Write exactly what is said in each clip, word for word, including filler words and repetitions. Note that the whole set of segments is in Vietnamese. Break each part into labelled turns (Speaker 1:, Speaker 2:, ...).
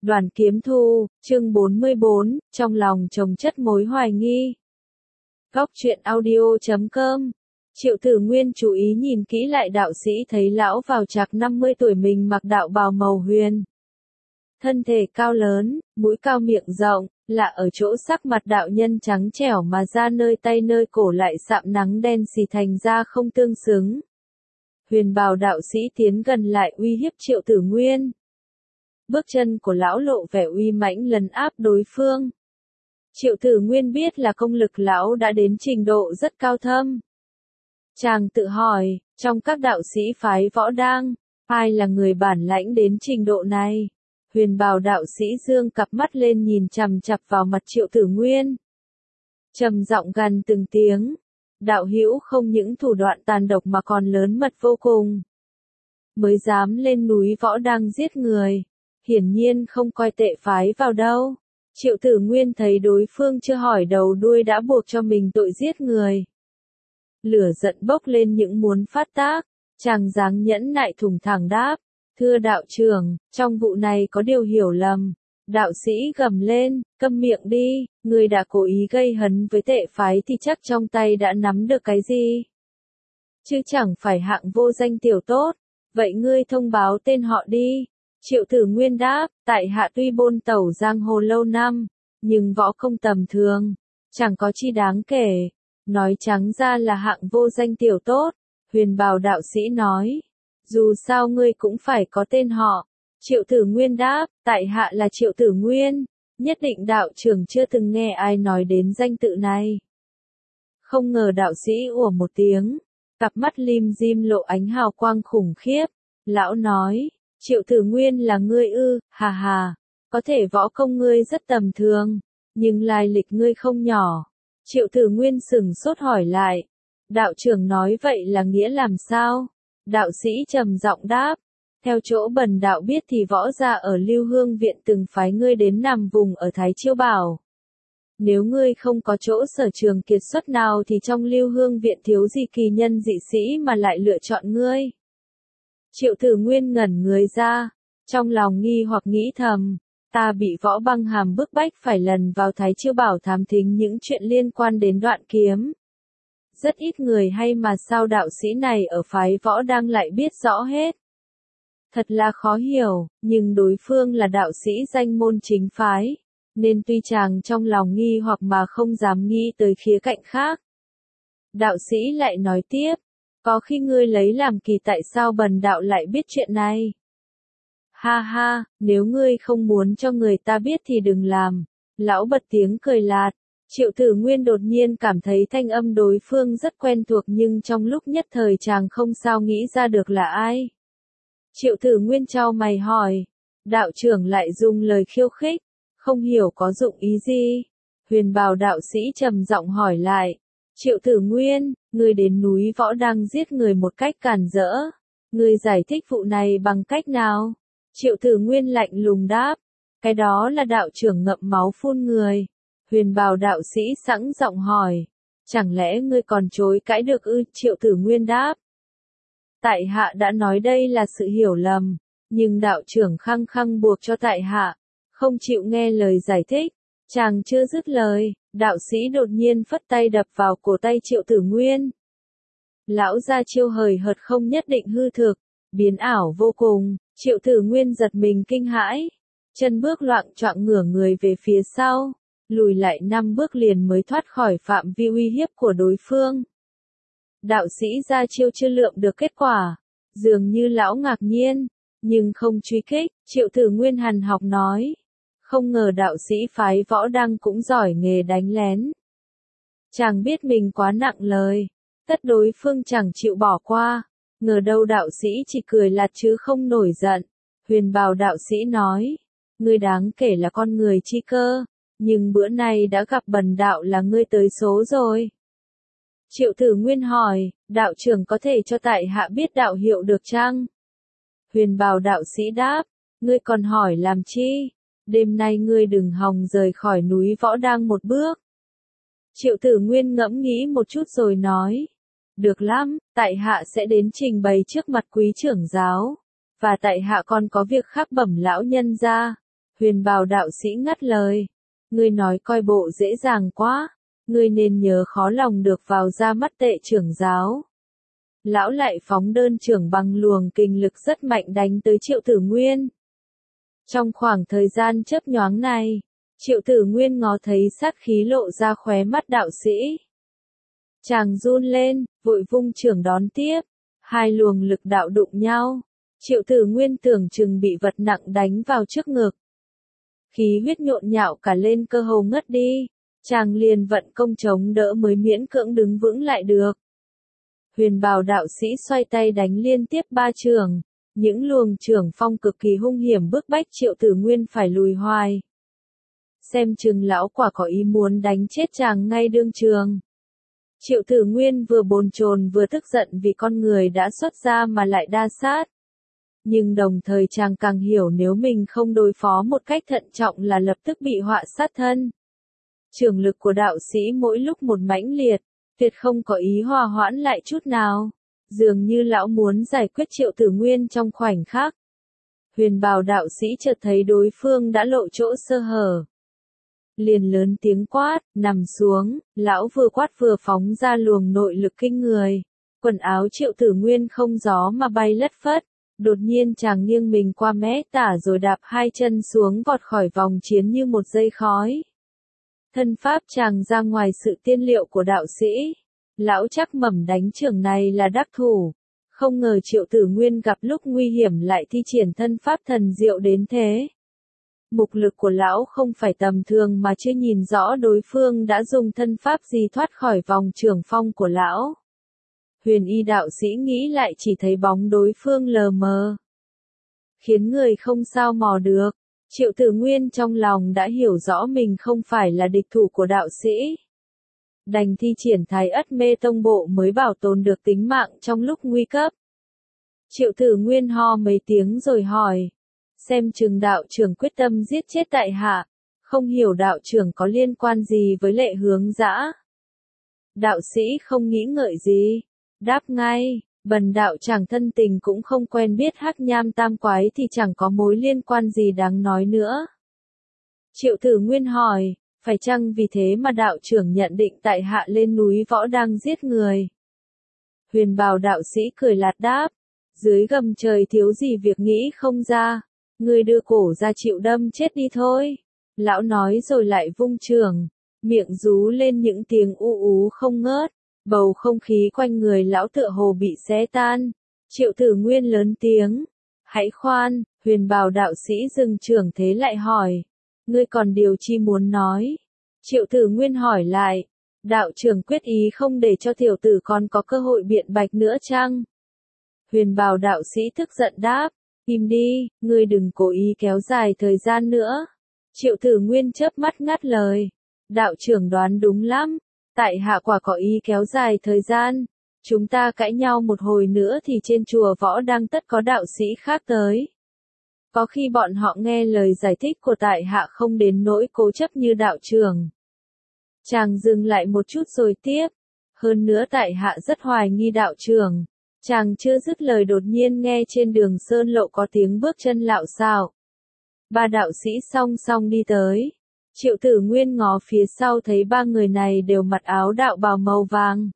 Speaker 1: Đoàn Kiếm Thu, chương bốn mươi bốn, trong lòng chồng chất mối hoài nghi. Góc truyện audio chấm com. Triệu Tử Nguyên chú ý nhìn kỹ lại đạo sĩ, thấy lão vào trạc năm mươi tuổi, mình mặc đạo bào màu huyền. Thân thể cao lớn, mũi cao miệng rộng, lạ ở chỗ sắc mặt đạo nhân trắng trẻo mà da nơi tay nơi cổ lại sạm nắng đen xì, thành ra không tương xứng. Huyền bào đạo sĩ tiến gần lại uy hiếp Triệu Tử Nguyên. Bước chân của lão lộ vẻ uy mãnh lấn áp đối phương. Triệu Tử Nguyên biết là công lực lão đã đến trình độ rất cao thâm. Chàng tự hỏi, trong các đạo sĩ phái Võ Đang, ai là người bản lãnh đến trình độ này? Huyền bào đạo sĩ dương cặp mắt lên nhìn chằm chằm vào mặt Triệu Tử Nguyên. Trầm giọng gằn từng tiếng, đạo hữu không những thủ đoạn tàn độc mà còn lớn mật vô cùng. Mới dám lên núi Võ Đang giết người, hiển nhiên không coi tệ phái vào đâu. Triệu Tử Nguyên thấy đối phương chưa hỏi đầu đuôi đã buộc cho mình tội giết người. Lửa giận bốc lên những muốn phát tác, chàng dáng nhẫn nại thùng thẳng đáp, thưa đạo trưởng, trong vụ này có điều hiểu lầm. Đạo sĩ gầm lên, câm miệng đi, người đã cố ý gây hấn với tệ phái thì chắc trong tay đã nắm được cái gì. Chứ chẳng phải hạng vô danh tiểu tốt, vậy ngươi thông báo tên họ đi. Triệu Tử Nguyên đáp, tại hạ tuy bôn tẩu giang hồ lâu năm, nhưng võ công tầm thường, chẳng có chi đáng kể. Nói trắng ra là hạng vô danh tiểu tốt. Huyền bào đạo sĩ nói, dù sao ngươi cũng phải có tên họ. Triệu Tử Nguyên đáp, tại hạ là Triệu Tử Nguyên, nhất định đạo trưởng chưa từng nghe ai nói đến danh tự này. Không ngờ đạo sĩ ủa một tiếng, cặp mắt lim dim lộ ánh hào quang khủng khiếp. Lão nói, Triệu Tử Nguyên là ngươi ư? Hà hà, có thể võ công ngươi rất tầm thường, nhưng lai lịch ngươi không nhỏ. Triệu Tử Nguyên sừng sốt hỏi lại, đạo trưởng nói vậy là nghĩa làm sao? Đạo sĩ trầm giọng đáp, theo chỗ bần đạo biết thì võ gia ở Lưu Hương Viện từng phái ngươi đến nằm vùng ở Thái Chiêu Bảo. Nếu ngươi không có chỗ sở trường kiệt xuất nào thì trong Lưu Hương Viện thiếu gì kỳ nhân dị sĩ mà lại lựa chọn ngươi. Triệu Tử Nguyên ngẩn người ra, trong lòng nghi hoặc nghĩ thầm, ta bị Võ Băng Hàm bức bách phải lần vào Thái Chiêu Bảo thám thính những chuyện liên quan đến Đoạn Kiếm. Rất ít người hay mà sao đạo sĩ này ở phái Võ đang lại biết rõ hết. Thật là khó hiểu, nhưng đối phương là đạo sĩ danh môn chính phái, nên tuy chàng trong lòng nghi hoặc mà không dám nghĩ tới khía cạnh khác. Đạo sĩ lại nói tiếp, có khi ngươi lấy làm kỳ tại sao bần đạo lại biết chuyện này. Ha ha, nếu ngươi không muốn cho người ta biết thì đừng làm. Lão bật tiếng cười lạt. Triệu Tử Nguyên đột nhiên cảm thấy thanh âm đối phương rất quen thuộc, nhưng trong lúc nhất thời chàng không sao nghĩ ra được là ai. Triệu Tử Nguyên chau mày hỏi, đạo trưởng lại dùng lời khiêu khích, không hiểu có dụng ý gì. Huyền bào đạo sĩ trầm giọng hỏi lại, Triệu Tử Nguyên, ngươi đến núi Võ đang giết người một cách càn rỡ, ngươi giải thích vụ này bằng cách nào? Triệu Tử Nguyên lạnh lùng đáp, cái đó là đạo trưởng ngậm máu phun người. Huyền bào đạo sĩ sẵn giọng hỏi, chẳng lẽ ngươi còn chối cãi được ư? Triệu Tử Nguyên đáp, tại hạ đã nói đây là sự hiểu lầm, nhưng đạo trưởng khăng khăng buộc cho tại hạ, không chịu nghe lời giải thích. Chàng chưa dứt lời, đạo sĩ đột nhiên phất tay đập vào cổ tay Triệu Tử Nguyên. Lão ra chiêu hời hợt không nhất định hư thực, biến ảo vô cùng. Triệu Tử Nguyên giật mình kinh hãi, chân bước loạng choạng ngửa người về phía sau, lùi lại năm bước liền mới thoát khỏi phạm vi uy hiếp của đối phương. Đạo sĩ ra chiêu chưa lượng được kết quả, dường như lão ngạc nhiên, nhưng không truy kích. Triệu Tử Nguyên hằn học nói, không ngờ đạo sĩ phái Võ đang cũng giỏi nghề đánh lén. Chàng biết mình quá nặng lời, tất đối phương chẳng chịu bỏ qua, ngờ đâu đạo sĩ chỉ cười lạt chứ không nổi giận. Huyền bào đạo sĩ nói, ngươi đáng kể là con người chi cơ, nhưng bữa nay đã gặp bần đạo là ngươi tới số rồi. Triệu Tử Nguyên hỏi, đạo trưởng có thể cho tại hạ biết đạo hiệu được chăng? Huyền bào đạo sĩ đáp, ngươi còn hỏi làm chi? Đêm nay ngươi đừng hòng rời khỏi núi Võ đang một bước. Triệu Tử Nguyên ngẫm nghĩ một chút rồi nói, được lắm, tại hạ sẽ đến trình bày trước mặt quý trưởng giáo, và tại hạ còn có việc khác bẩm lão nhân gia. Huyền bào đạo sĩ ngắt lời. Ngươi nói coi bộ dễ dàng quá. Ngươi nên nhớ khó lòng được vào ra mắt Tệ trưởng giáo. Lão lại phóng đơn trưởng bằng luồng kinh lực rất mạnh đánh tới Triệu Tử Nguyên. Trong khoảng thời gian chớp nhoáng này, Triệu Tử Nguyên ngó thấy sát khí lộ ra khóe mắt đạo sĩ. Chàng run lên, vội vung trưởng đón tiếp. Hai luồng lực đạo đụng nhau. Triệu Tử Nguyên tưởng chừng bị vật nặng đánh vào trước ngực. Khí huyết nhộn nhạo cả lên cơ hồ ngất đi. Chàng liền vận công chống đỡ mới miễn cưỡng đứng vững lại được. Huyền bào đạo sĩ xoay tay đánh liên tiếp ba trường. Những luồng trưởng phong cực kỳ hung hiểm bức bách Triệu Tử Nguyên phải lùi hoài. Xem chừng lão quả có ý muốn đánh chết chàng ngay đương trường. Triệu Tử Nguyên vừa bồn chồn vừa tức giận vì con người đã xuất ra mà lại đa sát. Nhưng đồng thời chàng càng hiểu nếu mình không đối phó một cách thận trọng là lập tức bị họa sát thân. Trường lực của đạo sĩ mỗi lúc một mãnh liệt, tuyệt không có ý hòa hoãn lại chút nào. Dường như lão muốn giải quyết Triệu Tử Nguyên trong khoảnh khắc. Huyền bào đạo sĩ chợt thấy đối phương đã lộ chỗ sơ hở. Liền lớn tiếng quát, nằm xuống, lão vừa quát vừa phóng ra luồng nội lực kinh người. Quần áo Triệu Tử Nguyên không gió mà bay lất phất. Đột nhiên chàng nghiêng mình qua mé tả rồi đạp hai chân xuống vọt khỏi vòng chiến như một dây khói. Thân pháp chàng ra ngoài sự tiên liệu của đạo sĩ. Lão chắc mẩm đánh trưởng này là đắc thủ. Không ngờ Triệu Tử Nguyên gặp lúc nguy hiểm lại thi triển thân pháp thần diệu đến thế. Mục lực của lão không phải tầm thường mà chưa nhìn rõ đối phương đã dùng thân pháp gì thoát khỏi vòng trường phong của lão. Huyền y đạo sĩ nghĩ lại chỉ thấy bóng đối phương lờ mờ. Khiến người không sao mò được. Triệu Tử Nguyên trong lòng đã hiểu rõ mình không phải là địch thủ của đạo sĩ. Đành thi triển Thái Ất Mê Tông Bộ mới bảo tồn được tính mạng trong lúc nguy cấp. Triệu Tử Nguyên ho mấy tiếng rồi hỏi. Xem chừng đạo trưởng quyết tâm giết chết tại hạ. Không hiểu đạo trưởng có liên quan gì với Lệ Hướng Dã. Đạo sĩ không nghĩ ngợi gì. Đáp ngay, bần đạo chẳng thân tình cũng không quen biết Hắc Nham Tam Quái thì chẳng có mối liên quan gì đáng nói nữa. Triệu Tử Nguyên hỏi, phải chăng vì thế mà đạo trưởng nhận định tại hạ lên núi võ đang giết người? Huyền bào đạo sĩ cười lạt đáp, dưới gầm trời thiếu gì việc nghĩ không ra, người đưa cổ ra chịu đâm chết đi thôi. Lão nói rồi lại vung trường, miệng rú lên những tiếng u ú không ngớt. Bầu không khí quanh người lão tựa hồ bị xé tan. Triệu Tử Nguyên lớn tiếng. Hãy khoan, huyền bào đạo sĩ dừng trưởng thế lại hỏi. Ngươi còn điều chi muốn nói? Triệu Tử Nguyên hỏi lại. Đạo trưởng quyết ý không để cho tiểu tử còn có cơ hội biện bạch nữa chăng? Huyền bào đạo sĩ tức giận đáp. Im đi, ngươi đừng cố ý kéo dài thời gian nữa. Triệu Tử Nguyên chớp mắt ngắt lời. Đạo trưởng đoán đúng lắm. Tại hạ quả có ý kéo dài thời gian, chúng ta cãi nhau một hồi nữa thì trên chùa võ đang tất có đạo sĩ khác tới. Có khi bọn họ nghe lời giải thích của tại hạ không đến nỗi cố chấp như đạo trưởng. Chàng dừng lại một chút rồi tiếp, hơn nữa tại hạ rất hoài nghi đạo trưởng. Chàng chưa dứt lời đột nhiên nghe trên đường sơn lộ có tiếng bước chân lạo xạo. Ba đạo sĩ song song đi tới. Triệu Tử Nguyên ngó phía sau thấy ba người này đều mặc áo đạo bào màu vàng.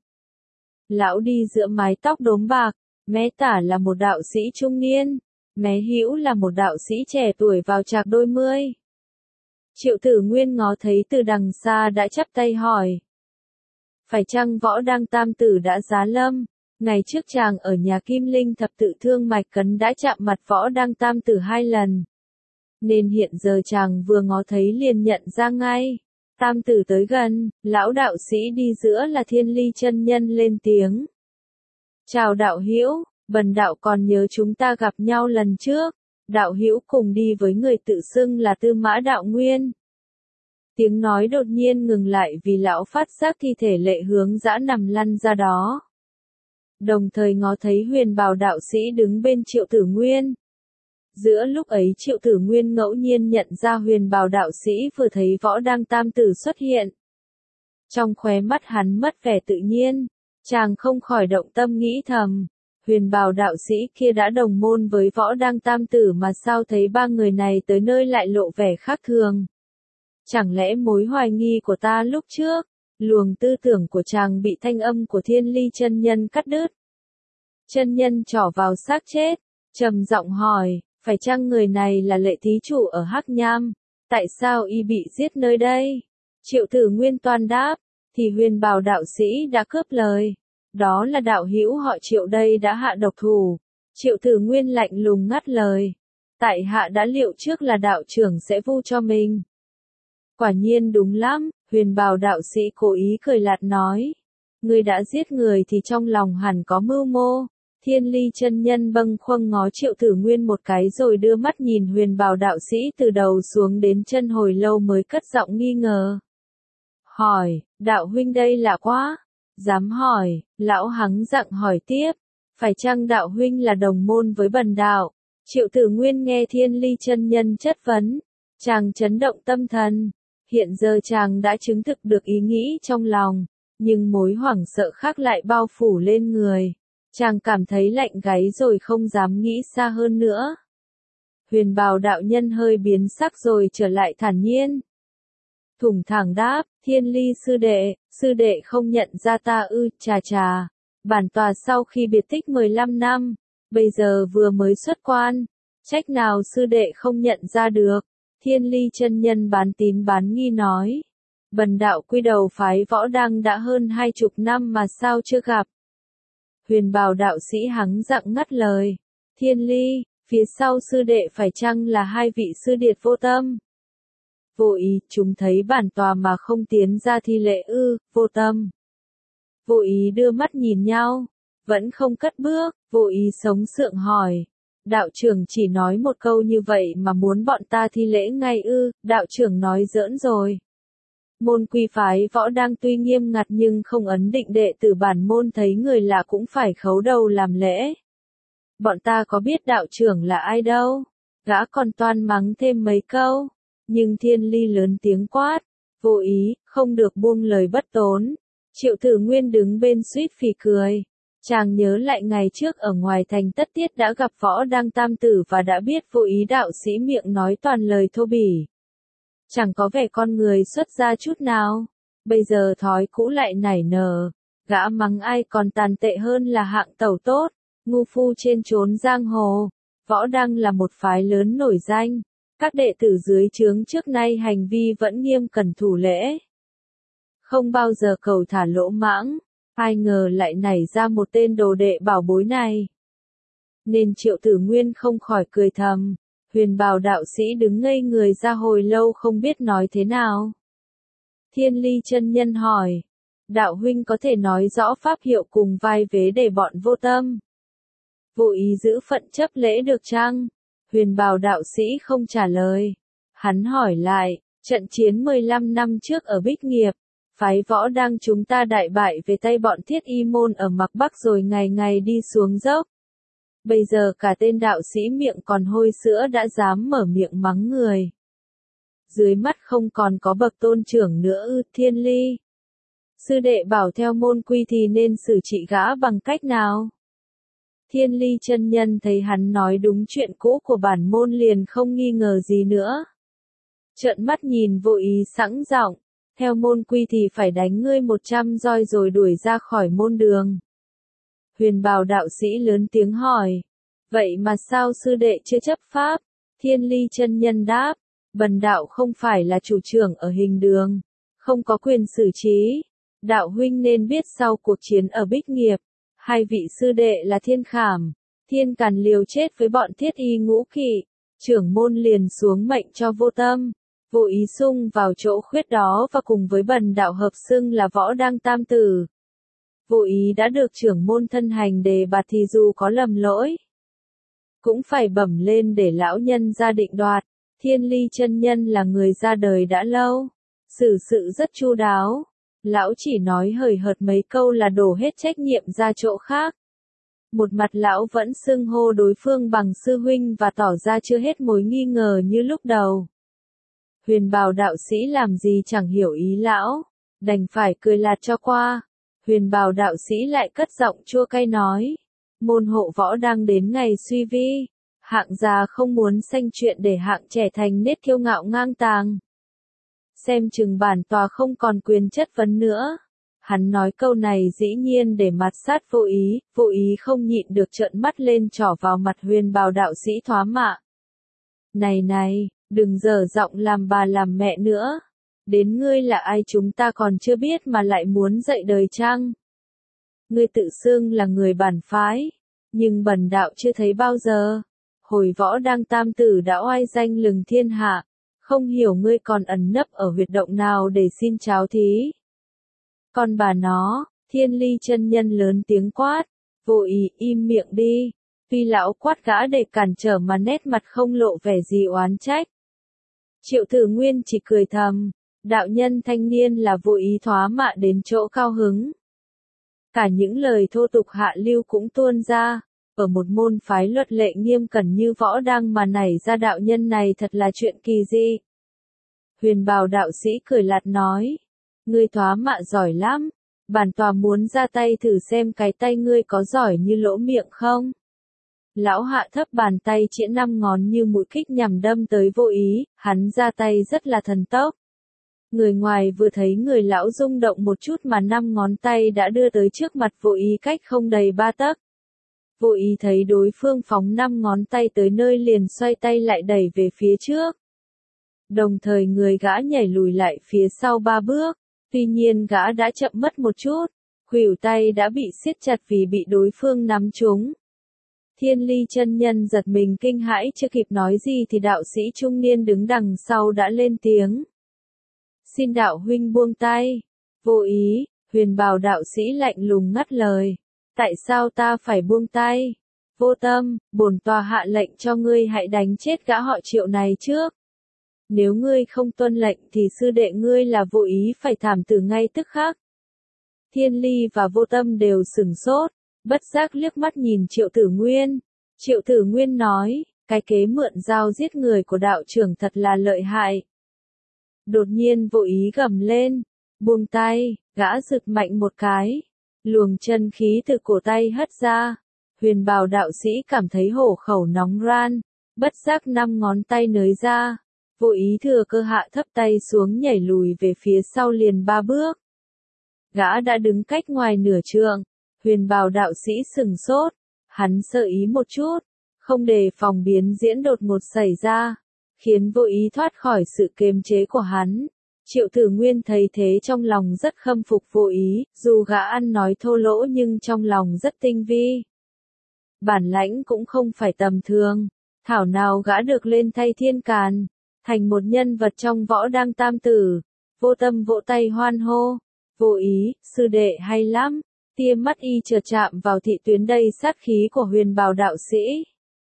Speaker 1: Lão đi giữa mái tóc đốm bạc, mé tả là một đạo sĩ trung niên, mé hữu là một đạo sĩ trẻ tuổi vào trạc đôi mươi. Triệu Tử Nguyên ngó thấy từ đằng xa đã chắp tay hỏi. Phải chăng võ đang tam tử đã giá lâm? Ngày trước chàng ở nhà Kim Linh thập tự thương mạch cấn đã chạm mặt võ đang tam tử hai lần. Nên hiện giờ chàng vừa ngó thấy liền nhận ra ngay. Tam tử tới gần, lão đạo sĩ đi giữa là Thiên Ly chân nhân lên tiếng. Chào đạo hữu, bần đạo còn nhớ chúng ta gặp nhau lần trước. Đạo hữu cùng đi với người tự xưng là Tư Mã Đạo Nguyên. Tiếng nói đột nhiên ngừng lại vì lão phát giác thi thể Lệ Hướng Dã nằm lăn ra đó. Đồng thời ngó thấy huyền bào đạo sĩ đứng bên Triệu Tử Nguyên. Giữa lúc ấy Triệu Tử Nguyên ngẫu nhiên nhận ra huyền bào đạo sĩ vừa thấy võ đang tam tử xuất hiện. Trong khóe mắt hắn mất vẻ tự nhiên, chàng không khỏi động tâm nghĩ thầm, Huyền bào đạo sĩ kia đã đồng môn với Võ Đăng Tam Tử mà sao thấy ba người này tới nơi lại lộ vẻ khác thường. Chẳng lẽ mối hoài nghi của ta lúc trước, luồng tư tưởng của chàng bị thanh âm của Thiên Ly chân nhân cắt đứt. Chân nhân trỏ vào xác chết, trầm giọng hỏi, phải chăng người này là Lệ thí chủ ở Hắc Nham? Tại sao y bị giết nơi đây? Triệu Tử Nguyên toan đáp, thì huyền bào đạo sĩ đã cướp lời. Đó là đạo hữu họ Triệu đây đã hạ độc thủ. Triệu Tử Nguyên lạnh lùng ngắt lời. Tại hạ đã liệu trước là đạo trưởng sẽ vu cho mình. Quả nhiên đúng lắm, huyền bào đạo sĩ cố ý cười lạt nói. Người đã giết người thì trong lòng hẳn có mưu mô. Thiên Ly chân nhân bâng khuâng ngó Triệu Tử Nguyên một cái rồi đưa mắt nhìn huyền bào đạo sĩ từ đầu xuống đến chân hồi lâu mới cất giọng nghi ngờ. Hỏi, đạo huynh đây lạ quá. Dám hỏi, lão hắng giọng hỏi tiếp. Phải chăng đạo huynh là đồng môn với bần đạo? Triệu Tử Nguyên nghe Thiên Ly chân nhân chất vấn. Chàng chấn động tâm thần. Hiện giờ chàng đã chứng thực được ý nghĩ trong lòng. Nhưng mối hoảng sợ khác lại bao phủ lên người. Chàng cảm thấy lạnh gáy rồi không dám nghĩ xa hơn nữa. Huyền bào đạo nhân hơi biến sắc rồi trở lại thản nhiên. Thủng thẳng đáp, Thiên Ly sư đệ, sư đệ không nhận ra ta ư, chà chà. Bản tòa sau khi biệt tích mười lăm năm, bây giờ vừa mới xuất quan. Trách nào sư đệ không nhận ra được. Thiên Ly chân nhân bán tín bán nghi nói. Bần đạo quy đầu phái Võ Đăng đã hơn hai chục năm mà sao chưa gặp. Huyền bào đạo sĩ hắng giọng ngắt lời. Thiên Ly, phía sau sư đệ phải chăng là hai vị sư điệt vô tâm? Vô ý, chúng thấy bản tòa mà không tiến ra thi lễ ư, vô tâm. Vô ý đưa mắt nhìn nhau, vẫn không cất bước, vô ý sống sượng hỏi. Đạo trưởng chỉ nói một câu như vậy mà muốn bọn ta thi lễ ngay ư, đạo trưởng nói giỡn rồi. Môn quy phái Võ Đăng tuy nghiêm ngặt nhưng không ấn định đệ tử bản môn thấy người lạ cũng phải khấu đầu làm lễ. Bọn ta có biết đạo trưởng là ai đâu, gã còn toan mắng thêm mấy câu. Nhưng Thiên Ly lớn tiếng quát, vô ý, không được buông lời bất tốn. Triệu Tử Nguyên đứng bên suýt phì cười. Chàng nhớ lại ngày trước ở ngoài thành Tất Tiết đã gặp Võ Đăng Tam Tử và đã biết vô ý đạo sĩ miệng nói toàn lời thô bỉ. Chẳng có vẻ con người xuất gia chút nào. Bây giờ thói cũ lại nảy nở. Gã mắng ai còn tàn tệ hơn là hạng tẩu tốt, ngu phu trên chốn giang hồ. Võ Đăng là một phái lớn nổi danh. Các đệ tử dưới trướng trước nay hành vi vẫn nghiêm cẩn thủ lễ. Không bao giờ cầu thả lỗ mãng. Ai ngờ lại nảy ra một tên đồ đệ bảo bối này. Nên Triệu Tử Nguyên không khỏi cười thầm. Huyền bào đạo sĩ đứng ngây người ra hồi lâu không biết nói thế nào. Thiên Ly chân nhân hỏi. Đạo huynh có thể nói rõ pháp hiệu cùng vai vế để bọn vô tâm. Vô ý giữ phận chấp lễ được chăng? Huyền bào đạo sĩ không trả lời. Hắn hỏi lại, trận chiến mười lăm năm trước ở Bích Nghiệp, phái Võ Đăng chúng ta đại bại về tay bọn Thiết Y môn ở Mạc Bắc rồi ngày ngày đi xuống dốc. Bây giờ cả tên đạo sĩ miệng còn hôi sữa đã dám mở miệng mắng người. Dưới mắt không còn có bậc tôn trưởng nữa ư, Thiên Ly. Sư đệ bảo theo môn quy thì nên xử trị gã bằng cách nào? Thiên Ly chân nhân thấy hắn nói đúng chuyện cũ của bản môn liền không nghi ngờ gì nữa. Trợn mắt nhìn vô ý sẵn giọng, theo môn quy thì phải đánh ngươi một trăm roi rồi đuổi ra khỏi môn đường. Huyền bào đạo sĩ lớn tiếng hỏi, vậy mà sao sư đệ chưa chấp pháp? Thiên Ly chân nhân đáp, bần đạo không phải là chủ trưởng ở hình đường, không có quyền xử trí. Đạo huynh nên biết sau cuộc chiến ở Bích Nghiệp, hai vị sư đệ là Thiên Khảm, Thiên Càn liều chết với bọn Thiết Y ngũ kỵ, trưởng môn liền xuống mệnh cho vô tâm, vô ý xung vào chỗ khuyết đó và cùng với bần đạo hợp xưng là Võ Đăng Tam Tử. Vô ý đã được trưởng môn thân hành đề bạt thì dù có lầm lỗi, cũng phải bẩm lên để lão nhân ra định đoạt. Thiên Ly chân nhân là người ra đời đã lâu, xử sự rất chu đáo. Lão chỉ nói hời hợt mấy câu là đổ hết trách nhiệm ra chỗ khác. Một mặt lão vẫn xưng hô đối phương bằng sư huynh và tỏ ra chưa hết mối nghi ngờ như lúc đầu. Huyền bào đạo sĩ làm gì chẳng hiểu ý lão, đành phải cười lạt cho qua. Huyền bào đạo sĩ lại cất giọng chua cay nói, Môn hộ võ đang đến ngày suy vi. Hạng già không muốn sanh chuyện để hạng trẻ thành nết kiêu ngạo ngang tàng. Xem chừng bản tòa không còn quyền chất vấn nữa. Hắn nói câu này dĩ nhiên để mặt sát vô ý, vô ý không nhịn được trợn mắt lên trỏ vào mặt huyền bào đạo sĩ thoá mạ. Này này, đừng dở giọng làm bà làm mẹ nữa. Đến ngươi là ai chúng ta còn chưa biết mà lại muốn dạy đời chăng? Ngươi tự xưng là người bản phái, nhưng bần đạo chưa thấy bao giờ. Hồi võ đang tam tử đã oai danh lừng thiên hạ, không hiểu ngươi còn ẩn nấp ở huyệt động nào để xin cháo thí. Còn bà nó, Thiên Ly chân nhân lớn tiếng quát, vô ý im miệng đi. Tuy lão quát gã để cản trở mà nét mặt không lộ vẻ gì oán trách. Triệu Tử Nguyên chỉ cười thầm, đạo nhân thanh niên là vô ý thoá mạ đến chỗ cao hứng. Cả những lời thô tục hạ lưu cũng tuôn ra, ở một môn phái luật lệ nghiêm cẩn như võ đang mà nảy ra đạo nhân này thật là chuyện kỳ dị. Huyền bào đạo sĩ cười lạt nói, ngươi thoá mạ giỏi lắm, bản tòa muốn ra tay thử xem cái tay ngươi có giỏi như lỗ miệng không. Lão hạ thấp bàn tay chĩa năm ngón như mũi kích nhằm đâm tới vô ý, hắn ra tay rất là thần tốc. Người ngoài vừa thấy người lão rung động một chút mà năm ngón tay đã đưa tới trước mặt vô ý cách không đầy ba tấc. Vô ý thấy đối phương phóng năm ngón tay tới nơi liền xoay tay lại đẩy về phía trước. Đồng thời người gã nhảy lùi lại phía sau ba bước, tuy nhiên gã đã chậm mất một chút, khuỷu tay đã bị siết chặt vì bị đối phương nắm trúng. Thiên Ly chân nhân giật mình kinh hãi chưa kịp nói gì thì đạo sĩ trung niên đứng đằng sau đã lên tiếng. Xin đạo huynh buông tay. Vô ý, huyền bào đạo sĩ lạnh lùng ngắt lời. Tại sao ta phải buông tay? Vô tâm, bổn tòa hạ lệnh cho ngươi hãy đánh chết gã họ Triệu này trước. Nếu ngươi không tuân lệnh thì sư đệ ngươi là vô ý phải thảm tử ngay tức khắc. Thiên Ly và Vô Tâm đều sửng sốt, bất giác liếc mắt nhìn Triệu Tử Nguyên. Triệu Tử Nguyên nói, cái kế mượn dao giết người của đạo trưởng thật là lợi hại. Đột nhiên vô ý gầm lên, buông tay, gã giật mạnh một cái, luồng chân khí từ cổ tay hất ra. Huyền bào đạo sĩ cảm thấy hổ khẩu nóng ran, bất giác năm ngón tay nới ra, vô ý thừa cơ hạ thấp tay xuống nhảy lùi về phía sau liền ba bước. Gã đã đứng cách ngoài nửa trượng, huyền bào đạo sĩ sừng sốt, hắn sơ ý một chút, không đề phòng biến diễn đột ngột xảy ra, khiến vô ý thoát khỏi sự kiềm chế của hắn. Triệu Tử Nguyên thấy thế trong lòng rất khâm phục vô ý, dù gã ăn nói thô lỗ nhưng trong lòng rất tinh vi. Bản lãnh cũng không phải tầm thường, thảo nào gã được lên thay thiên càn, thành một nhân vật trong võ đang tam tử. Vô Tâm vỗ tay hoan hô, vô ý, sư đệ hay lắm, tia mắt y chợt chạm vào thị tuyến đầy sát khí của huyền bào đạo sĩ.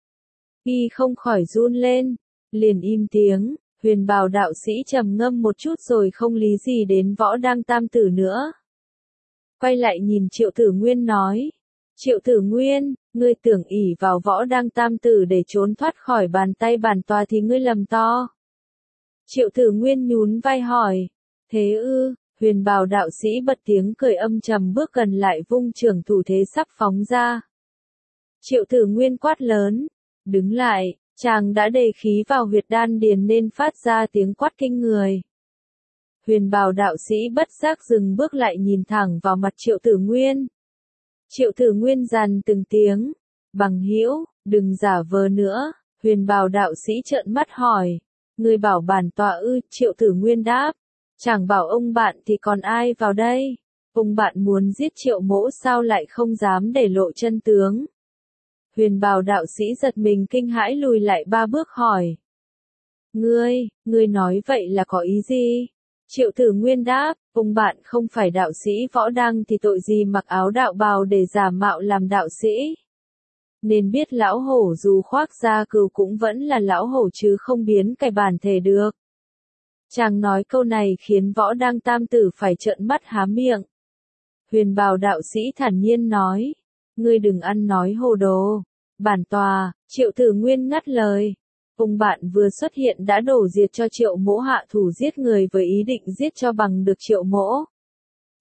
Speaker 1: Y không khỏi run lên, liền im tiếng. Huyền bào đạo sĩ trầm ngâm một chút rồi không lý gì đến võ đang tam tử nữa. Quay lại nhìn Triệu Tử Nguyên nói. Triệu Tử Nguyên, ngươi tưởng ỷ vào võ đang tam tử để trốn thoát khỏi bàn tay bản tòa thì ngươi lầm to. Triệu Tử Nguyên nhún vai hỏi. Thế ư, huyền bào đạo sĩ bật tiếng cười âm trầm bước gần lại vung trường thủ thế sắp phóng ra. Triệu Tử Nguyên quát lớn. Đứng lại. Chàng đã đề khí vào huyệt đan điền nên phát ra tiếng quát kinh người. Huyền bào đạo sĩ bất giác dừng bước lại nhìn thẳng vào mặt Triệu Tử Nguyên. Triệu Tử Nguyên dằn từng tiếng. Bằng hữu, đừng giả vờ nữa. Huyền bào đạo sĩ trợn mắt hỏi. Người bảo bản tòa ư? Triệu Tử Nguyên đáp. Chẳng bảo ông bạn thì còn ai vào đây? Ông bạn muốn giết Triệu mỗ sao lại không dám để lộ chân tướng? Huyền bào đạo sĩ giật mình kinh hãi lùi lại ba bước hỏi. Ngươi, ngươi nói vậy là có ý gì? Triệu Tử Nguyên đáp, ông bạn không phải đạo sĩ võ đăng thì tội gì mặc áo đạo bào để giả mạo làm đạo sĩ. Nên biết lão hổ dù khoác da cừu cũng vẫn là lão hổ chứ không biến cải bản thể được. Chàng nói câu này khiến võ đăng tam tử phải trợn mắt há miệng. Huyền bào đạo sĩ thản nhiên nói. Ngươi đừng ăn nói hồ đồ. Bản tòa, Triệu Tử Nguyên ngắt lời. Ông bạn vừa xuất hiện đã đổ diệt cho Triệu mỗ hạ thủ giết người với ý định giết cho bằng được Triệu mỗ.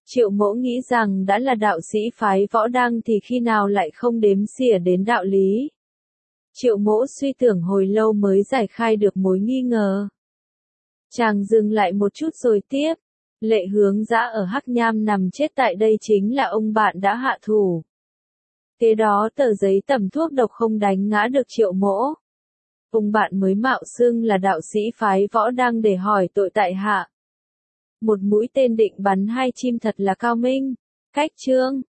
Speaker 1: Triệu Mỗ nghĩ rằng đã là đạo sĩ phái Võ Đăng thì khi nào lại không đếm xỉa đến đạo lý. Triệu Mỗ suy tưởng hồi lâu mới giải khai được mối nghi ngờ. Chàng dừng lại một chút rồi tiếp. Lệ Hướng Dã ở Hắc Nham nằm chết tại đây chính là ông bạn đã hạ thủ. Kế đó tờ giấy tẩm thuốc độc không đánh ngã được Triệu Mỗ. Ông bạn mới mạo xưng là đạo sĩ phái Võ Đăng để hỏi tội tại hạ. Một mũi tên định bắn hai chim thật là cao minh. Cách chương